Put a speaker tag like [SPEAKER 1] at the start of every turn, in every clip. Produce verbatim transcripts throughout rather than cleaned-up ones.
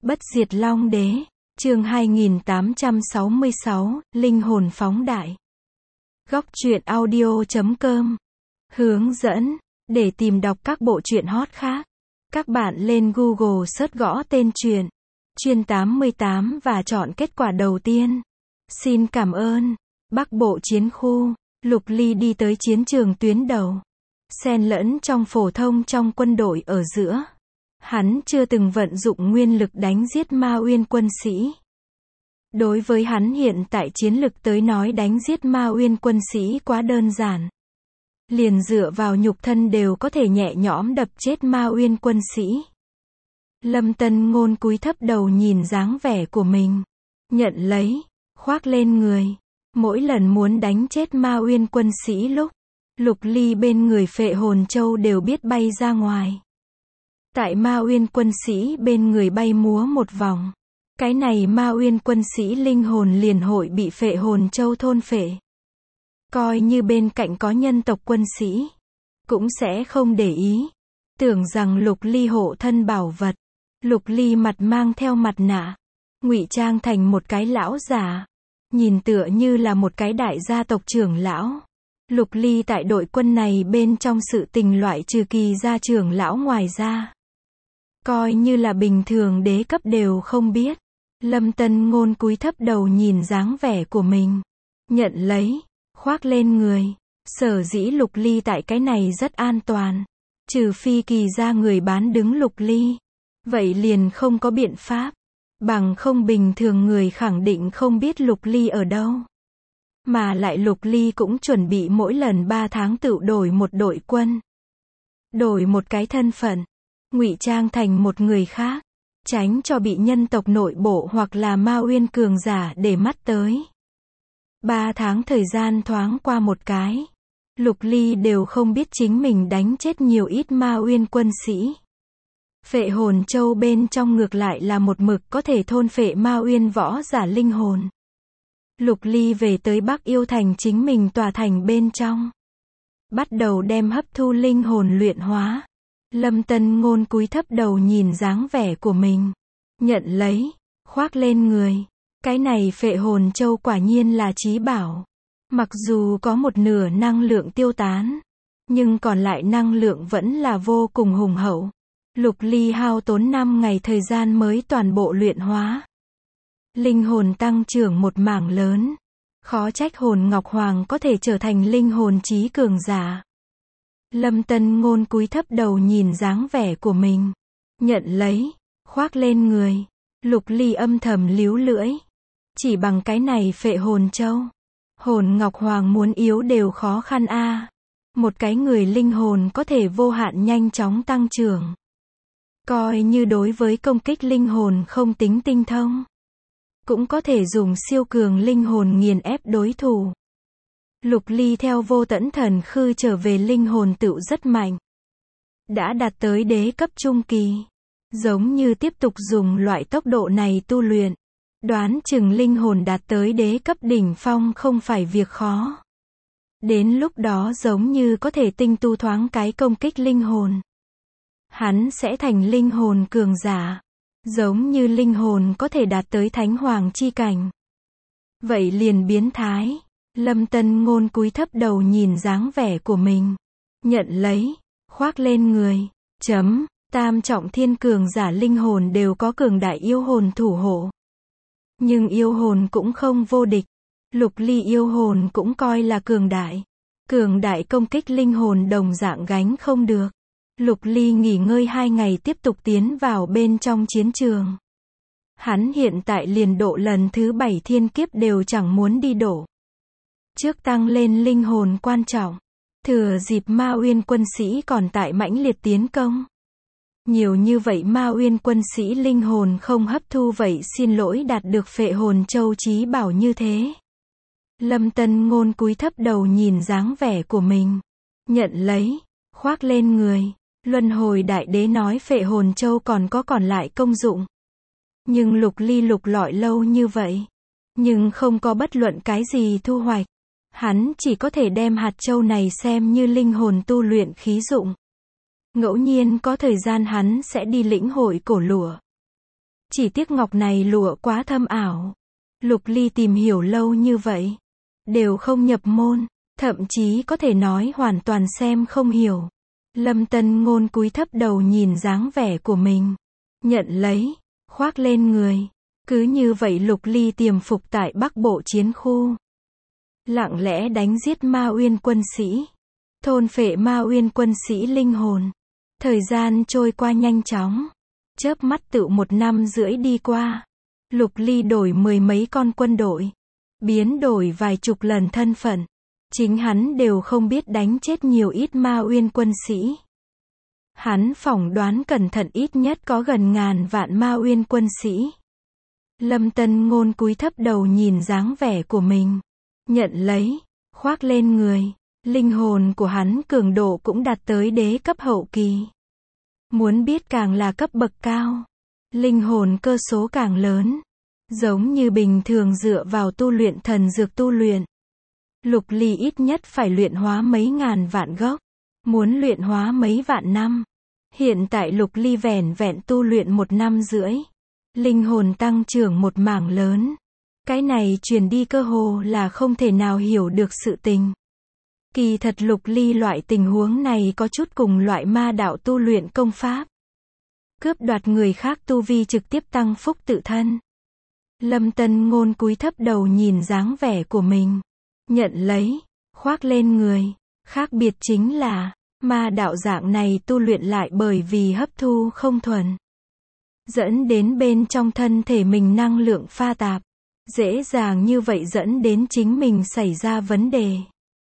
[SPEAKER 1] Bất diệt Long Đế, chương hai nghìn tám trăm sáu mươi sáu, Linh hồn phóng đại. Góc truyện audio chấm com. Hướng dẫn, để tìm đọc các bộ truyện hot khác, các bạn lên Google search gõ tên truyện, Truyện tám mươi tám và chọn kết quả đầu tiên. Xin cảm ơn. Bắc Bộ chiến khu, Lục Ly đi tới chiến trường tuyến đầu. Xen lẫn trong phổ thông trong quân đội ở giữa. Hắn chưa từng vận dụng nguyên lực đánh giết Ma Uyên quân sĩ. Đối với hắn hiện tại chiến lực tới nói đánh giết Ma Uyên quân sĩ quá đơn giản. Liền dựa vào nhục thân đều có thể nhẹ nhõm đập chết Ma Uyên quân sĩ. Lâm Tân Ngôn cúi thấp đầu nhìn dáng vẻ của mình. Nhận lấy, khoác lên người. Mỗi lần muốn đánh chết Ma Uyên quân sĩ lúc, Lục Ly bên người Phệ Hồn Châu đều biết bay ra ngoài. Tại Ma Uyên quân sĩ bên người bay múa một vòng. Cái này Ma Uyên quân sĩ linh hồn liền hội bị Phệ Hồn Châu thôn phệ. Coi như bên cạnh có nhân tộc quân sĩ, cũng sẽ không để ý. Tưởng rằng Lục Ly hộ thân bảo vật. Lục Ly mặt mang theo mặt nạ, ngụy trang thành một cái lão già, nhìn tựa như là một cái đại gia tộc trưởng lão. Lục Ly tại đội quân này bên trong sự tình loại trừ Kỳ gia trưởng lão ngoài ra, coi như là bình thường đế cấp đều không biết. Lâm Tân Ngôn cúi thấp đầu nhìn dáng vẻ của mình. Nhận lấy, khoác lên người. Sở dĩ Lục Ly tại cái này rất an toàn. Trừ phi Kỳ gia người bán đứng Lục Ly. Vậy liền không có biện pháp. Bằng không bình thường người khẳng định không biết Lục Ly ở đâu. Mà lại Lục Ly cũng chuẩn bị mỗi lần ba tháng tự đổi một đội quân. Đổi một cái thân phận. Ngụy trang thành một người khác. Tránh cho bị nhân tộc nội bộ hoặc là Ma Uyên cường giả để mắt tới. Ba tháng thời gian thoáng qua một cái. Lục Ly đều không biết chính mình đánh chết nhiều ít Ma Uyên quân sĩ. Phệ Hồn Châu bên trong ngược lại là một mực có thể thôn phệ Ma Uyên võ giả linh hồn. Lục Ly về tới Bắc Yêu Thành chính mình tòa thành bên trong. Bắt đầu đem hấp thu linh hồn luyện hóa. Lâm Tân Ngôn cúi thấp đầu nhìn dáng vẻ của mình. Nhận lấy, khoác lên người. Cái này Phệ Hồn Châu quả nhiên là chí bảo. Mặc dù có một nửa năng lượng tiêu tán, nhưng còn lại năng lượng vẫn là vô cùng hùng hậu. Lục Ly hao tốn năm ngày thời gian mới toàn bộ luyện hóa. Linh hồn tăng trưởng một mảng lớn. Khó trách Hồn Ngọc Hoàng có thể trở thành linh hồn chí cường giả. Lâm Tân Ngôn cúi thấp đầu nhìn dáng vẻ của mình. Nhận lấy, khoác lên người. Lục Ly âm thầm líu lưỡi. Chỉ bằng cái này Phệ Hồn Châu, Hồn Ngọc Hoàng muốn yếu đều khó khăn a. À. Một cái người linh hồn có thể vô hạn nhanh chóng tăng trưởng. Coi như đối với công kích linh hồn không tính tinh thông, cũng có thể dùng siêu cường linh hồn nghiền ép đối thủ. Lục Ly theo Vô Tẫn Thần Khư trở về linh hồn tựu rất mạnh. Đã đạt tới đế cấp trung kỳ. Giống như tiếp tục dùng loại tốc độ này tu luyện. Đoán chừng linh hồn đạt tới đế cấp đỉnh phong không phải việc khó. Đến lúc đó giống như có thể tinh tu thoáng cái công kích linh hồn. Hắn sẽ thành linh hồn cường giả. Giống như linh hồn có thể đạt tới thánh hoàng chi cảnh. Vậy liền biến thái. Lâm Tân Ngôn cúi thấp đầu nhìn dáng vẻ của mình. Nhận lấy, khoác lên người. Chấm, tam trọng thiên cường giả linh hồn đều có cường đại yêu hồn thủ hộ. Nhưng yêu hồn cũng không vô địch. Lục Ly yêu hồn cũng coi là cường đại. Cường đại công kích linh hồn đồng dạng gánh không được. Lục Ly nghỉ ngơi hai ngày tiếp tục tiến vào bên trong chiến trường. Hắn hiện tại liền độ lần thứ bảy thiên kiếp đều chẳng muốn đi đổ. Trước tăng lên linh hồn quan trọng. Thừa dịp Ma Uyên quân sĩ còn tại mãnh liệt tiến công. Nhiều như vậy Ma Uyên quân sĩ linh hồn không hấp thu vậy xin lỗi đạt được Phệ Hồn Châu chí bảo như thế. Lâm Tân Ngôn cúi thấp đầu nhìn dáng vẻ của mình. Nhận lấy, khoác lên người. Luân hồi đại đế nói Phệ Hồn Châu còn có còn lại công dụng. Nhưng Lục Ly lục lọi lâu như vậy. Nhưng không có bất luận cái gì thu hoạch. Hắn chỉ có thể đem hạt châu này xem như linh hồn tu luyện khí dụng. Ngẫu nhiên có thời gian hắn sẽ đi lĩnh hội cổ lụa. Chỉ tiếc ngọc này lụa quá thâm ảo. Lục Ly tìm hiểu lâu như vậy, đều không nhập môn, thậm chí có thể nói hoàn toàn xem không hiểu. Lâm Tân Ngôn cúi thấp đầu nhìn dáng vẻ của mình, nhận lấy, khoác lên người. Cứ như vậy Lục Ly tiềm phục tại Bắc Bộ chiến khu, lặng lẽ đánh giết Ma Uyên quân sĩ, thôn phệ Ma Uyên quân sĩ linh hồn. Thời gian trôi qua nhanh chóng, chớp mắt tự một năm rưỡi đi qua. Lục Ly đổi mười mấy con quân đội, biến đổi vài chục lần thân phận. Chính hắn đều không biết đánh chết nhiều ít Ma Uyên quân sĩ. Hắn phỏng đoán cẩn thận ít nhất có gần ngàn vạn Ma Uyên quân sĩ. Lâm Tân Ngôn cúi thấp đầu nhìn dáng vẻ của mình, nhận lấy, khoác lên người. Linh hồn của hắn cường độ cũng đạt tới đế cấp hậu kỳ. Muốn biết càng là cấp bậc cao, linh hồn cơ số càng lớn. Giống như bình thường dựa vào tu luyện thần dược tu luyện, Lục Ly ít nhất phải luyện hóa mấy ngàn vạn gốc, muốn luyện hóa mấy vạn năm. Hiện tại Lục Ly vẻn vẹn tu luyện một năm rưỡi, linh hồn tăng trưởng một mảng lớn. Cái này truyền đi cơ hồ là không thể nào hiểu được sự tình. Kỳ thật Lục Ly loại tình huống này có chút cùng loại ma đạo tu luyện công pháp, cướp đoạt người khác tu vi trực tiếp tăng phúc tự thân. Lâm Tân Ngôn cúi thấp đầu nhìn dáng vẻ của mình, nhận lấy, khoác lên người. Khác biệt chính là, ma đạo dạng này tu luyện lại bởi vì hấp thu không thuần, dẫn đến bên trong thân thể mình năng lượng pha tạp, dễ dàng như vậy dẫn đến chính mình xảy ra vấn đề.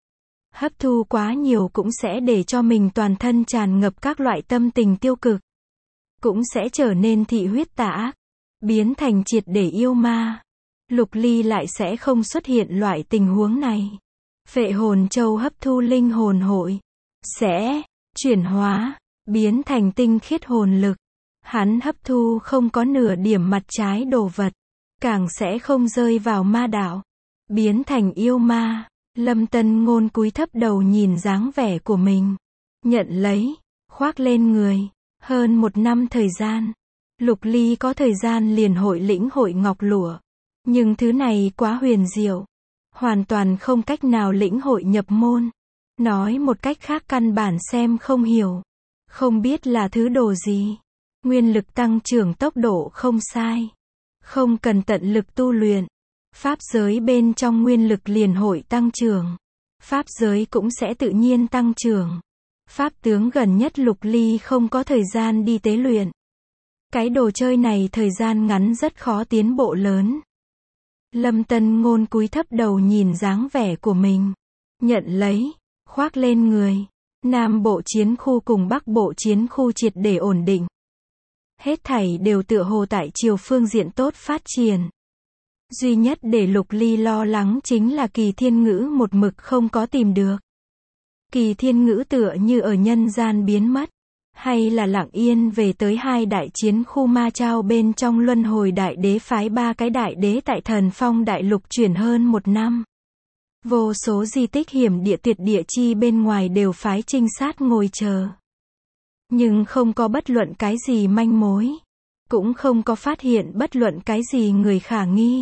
[SPEAKER 1] Hấp thu quá nhiều cũng sẽ để cho mình toàn thân tràn ngập các loại tâm tình tiêu cực, cũng sẽ trở nên thị huyết tà ác, biến thành triệt để yêu ma. Lục Ly lại sẽ không xuất hiện loại tình huống này. Phệ hồn châu hấp thu linh hồn hội, sẽ chuyển hóa, biến thành tinh khiết hồn lực. Hắn hấp thu không có nửa điểm mặt trái đồ vật, càng sẽ không rơi vào ma đạo, biến thành yêu ma. Lâm Tân Ngôn cúi thấp đầu nhìn dáng vẻ của mình, nhận lấy, khoác lên người. Hơn một năm thời gian, Lục Ly có thời gian liền hội lĩnh hội ngọc lụa. Nhưng thứ này quá huyền diệu, hoàn toàn không cách nào lĩnh hội nhập môn. Nói một cách khác căn bản xem không hiểu, không biết là thứ đồ gì. Nguyên lực tăng trưởng tốc độ không sai, không cần tận lực tu luyện, pháp giới bên trong nguyên lực liền hội tăng trưởng, pháp giới cũng sẽ tự nhiên tăng trưởng. Pháp tướng gần nhất Lục Ly không có thời gian đi tế luyện. Cái đồ chơi này thời gian ngắn rất khó tiến bộ lớn. Lâm Tân Ngôn cúi thấp đầu nhìn dáng vẻ của mình, nhận lấy, khoác lên người. Nam Bộ chiến khu cùng Bắc Bộ chiến khu triệt để ổn định. Hết thảy đều tựa hồ tại chiều phương diện tốt phát triển. Duy nhất để Lục Ly lo lắng chính là Kỳ Thiên Ngữ một mực không có tìm được. Kỳ Thiên Ngữ tựa như ở nhân gian biến mất, hay là lặng yên về tới hai đại chiến khu ma trao bên trong luân hồi đại đế phái ba cái đại đế tại Thần Phong đại lục chuyển hơn một năm. Vô số di tích hiểm địa tuyệt địa chi bên ngoài đều phái trinh sát ngồi chờ. Nhưng không có bất luận cái gì manh mối, cũng không có phát hiện bất luận cái gì người khả nghi.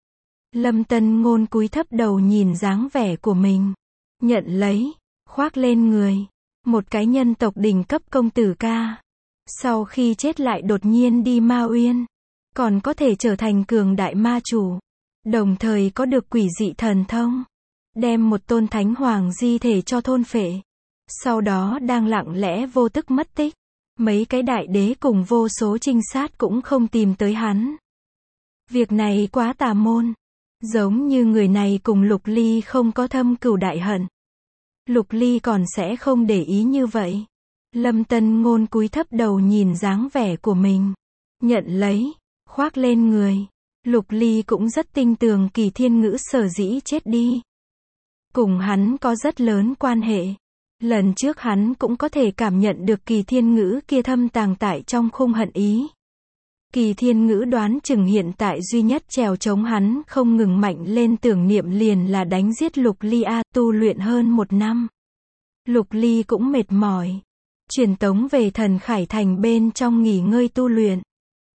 [SPEAKER 1] Lâm Tân Ngôn cúi thấp đầu nhìn dáng vẻ của mình, nhận lấy, khoác lên người. Một cái nhân tộc đỉnh cấp công tử ca, sau khi chết lại đột nhiên đi Ma Uyên, còn có thể trở thành cường đại ma chủ, đồng thời có được quỷ dị thần thông, đem một tôn thánh hoàng di thể cho thôn phệ, sau đó đang lặng lẽ vô tức mất tích. Mấy cái đại đế cùng vô số trinh sát cũng không tìm tới hắn. Việc này quá tà môn, giống như người này cùng Lục Ly không có thâm cừu đại hận. Lục Ly còn sẽ không để ý như vậy. Lâm Tân Ngôn cúi thấp đầu nhìn dáng vẻ của mình, nhận lấy, khoác lên người. Lục Ly cũng rất tin tưởng Kỳ Thiên Ngữ sở dĩ chết đi, cùng hắn có rất lớn quan hệ. Lần trước hắn cũng có thể cảm nhận được Kỳ Thiên Ngữ kia thâm tàng tại trong khung hận ý. Kỳ Thiên Ngữ đoán chừng hiện tại duy nhất trèo chống hắn không ngừng mạnh lên tưởng niệm liền là đánh giết Lục Ly a. Tu luyện hơn một năm, Lục Ly cũng mệt mỏi, truyền tống về Thần Khải Thành bên trong nghỉ ngơi tu luyện.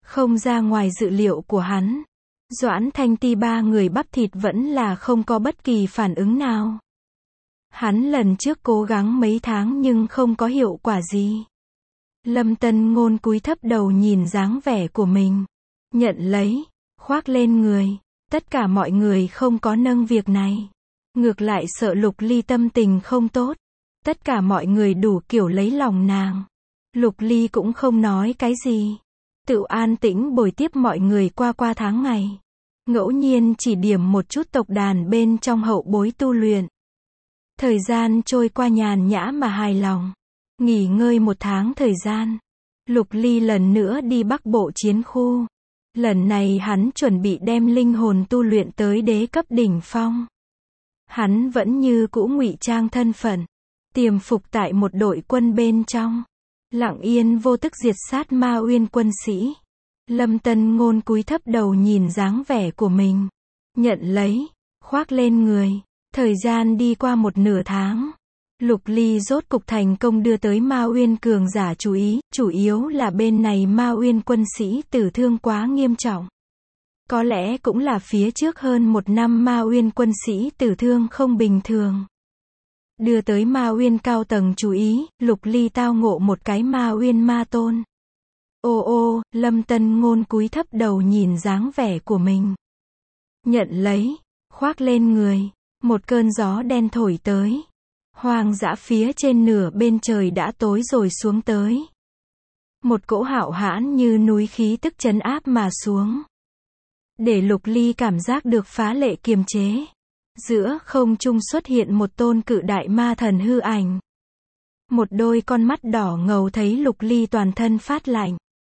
[SPEAKER 1] Không ra ngoài dự liệu của hắn. Doãn Thanh Ti ba người bắp thịt vẫn là không có bất kỳ phản ứng nào. Hắn lần trước cố gắng mấy tháng nhưng không có hiệu quả gì. Lâm Tân Ngôn cúi thấp đầu nhìn dáng vẻ của mình. Nhận lấy, khoác lên người. Tất cả mọi người không có nâng việc này. Ngược lại sợ Lục Ly tâm tình không tốt. Tất cả mọi người đủ kiểu lấy lòng nàng. Lục Ly cũng không nói cái gì. Tự an tĩnh bồi tiếp mọi người qua qua tháng ngày. Ngẫu nhiên chỉ điểm một chút tộc đàn bên trong hậu bối tu luyện. Thời gian trôi qua nhàn nhã mà hài lòng. Nghỉ ngơi một tháng thời gian. Lục Ly lần nữa đi Bắc Bộ chiến khu. Lần này hắn chuẩn bị đem linh hồn tu luyện tới đế cấp đỉnh phong. Hắn vẫn như cũ ngụy trang thân phận. Tiềm phục tại một đội quân bên trong. Lặng yên vô tức diệt sát Ma Uyên quân sĩ. Lâm Tân Ngôn cúi thấp đầu nhìn dáng vẻ của mình. Nhận lấy, khoác lên người. Thời gian đi qua một nửa tháng. Lục Ly rốt cục thành công đưa tới Ma Uyên cường giả chú ý, chủ yếu là bên này Ma Uyên quân sĩ tử thương quá nghiêm trọng. Có lẽ cũng là phía trước hơn một năm Ma Uyên quân sĩ tử thương không bình thường. Đưa tới Ma Uyên cao tầng chú ý, Lục Ly tao ngộ một cái Ma Uyên ma tôn. Ô ô, Lâm Tân Ngôn cúi thấp đầu nhìn dáng vẻ của mình. Nhận lấy, khoác lên người. Một cơn gió đen thổi tới. Hoang dã phía trên nửa bên trời đã tối rồi xuống tới. Một cỗ hạo hãn như núi khí tức trấn áp mà xuống. Để Lục Ly cảm giác được phá lệ kiềm chế. Giữa không trung xuất hiện một tôn cự đại ma thần hư ảnh. Một đôi con mắt đỏ ngầu thấy Lục Ly toàn thân phát lạnh.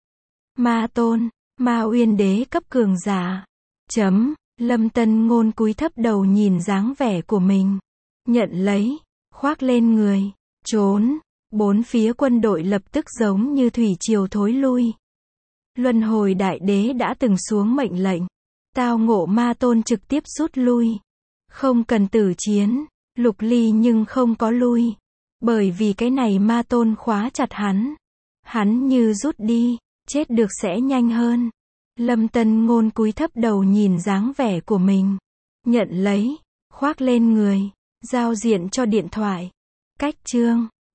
[SPEAKER 1] Ma tôn, Ma Uyên đế cấp cường giả. Chấm, Lâm Tân Ngôn cúi thấp đầu nhìn dáng vẻ của mình. Nhận lấy, khoác lên người, trốn. Bốn phía quân đội lập tức giống như thủy triều thối lui. Luân hồi đại đế đã từng xuống mệnh lệnh. Tao ngộ ma tôn trực tiếp rút lui. Không cần tử chiến. Lục Ly nhưng không có lui. Bởi vì cái này ma tôn khóa chặt hắn. Hắn như rút đi, chết được sẽ nhanh hơn. Lâm Tân Ngôn cúi thấp đầu nhìn dáng vẻ của mình. Nhận lấy, khoác lên người, giao diện cho điện thoại. Cách chương